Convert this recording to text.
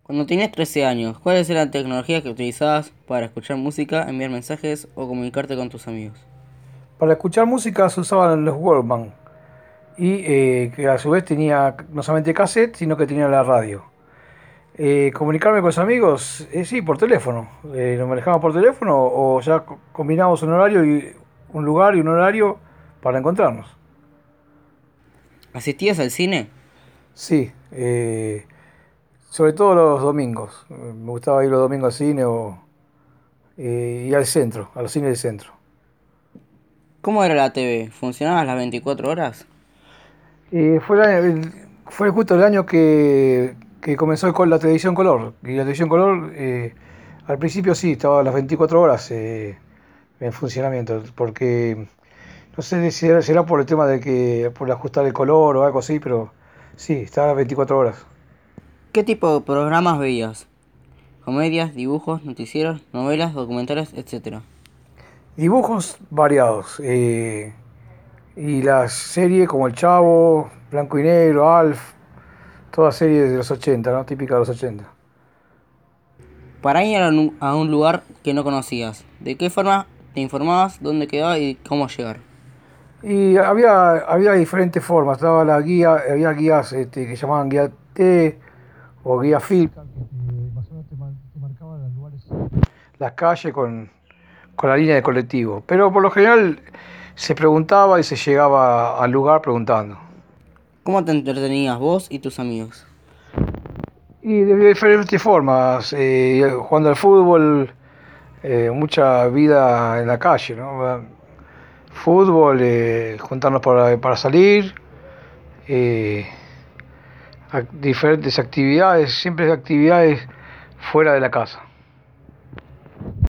Cuando tenías 13 años, ¿cuáles eran las tecnologías que utilizabas para escuchar música, enviar mensajes o comunicarte con tus amigos? Para escuchar música se usaban los Walkman y que a su vez tenía no solamente cassette, sino que tenía la radio. Comunicarme con los amigos, sí, por teléfono. Nos manejamos por teléfono o ya combinamos un horario y un lugar y un horario para encontrarnos. ¿Asistías al cine? Sí, sobre todo los domingos. Me gustaba ir los domingos al cine y al centro, a los cines del centro. ¿Cómo era la TV? ¿Funcionaba a las 24 horas? Fue justo el año que comenzó con la televisión color. Y la televisión color, al principio sí, estaba a las 24 horas en funcionamiento, porque no sé si será por el tema de que por ajustar el color o algo así, pero sí, estaba a las 24 horas. ¿Qué tipo de programas veías? ¿Comedias, dibujos, noticieros, novelas, documentales, etcétera? Dibujos variados. Y las series como El Chavo, Blanco y Negro, Alf, todas series de los 80, ¿no? Típicas de los 80. Para ir a un lugar que no conocías, ¿de qué forma te informabas, dónde quedaba y cómo llegar? Y había diferentes formas. Estaba la guía, había guías que llamaban guía T o guía FIL, que más o menos te marcaban los lugares, las calles con la línea de colectivo. Pero por lo general se preguntaba y se llegaba al lugar preguntando. ¿Cómo te entretenías vos y tus amigos? Y de diferentes formas, jugando al fútbol, mucha vida en la calle, ¿no? Fútbol, juntarnos para salir, eh, diferentes actividades, siempre actividades fuera de la casa.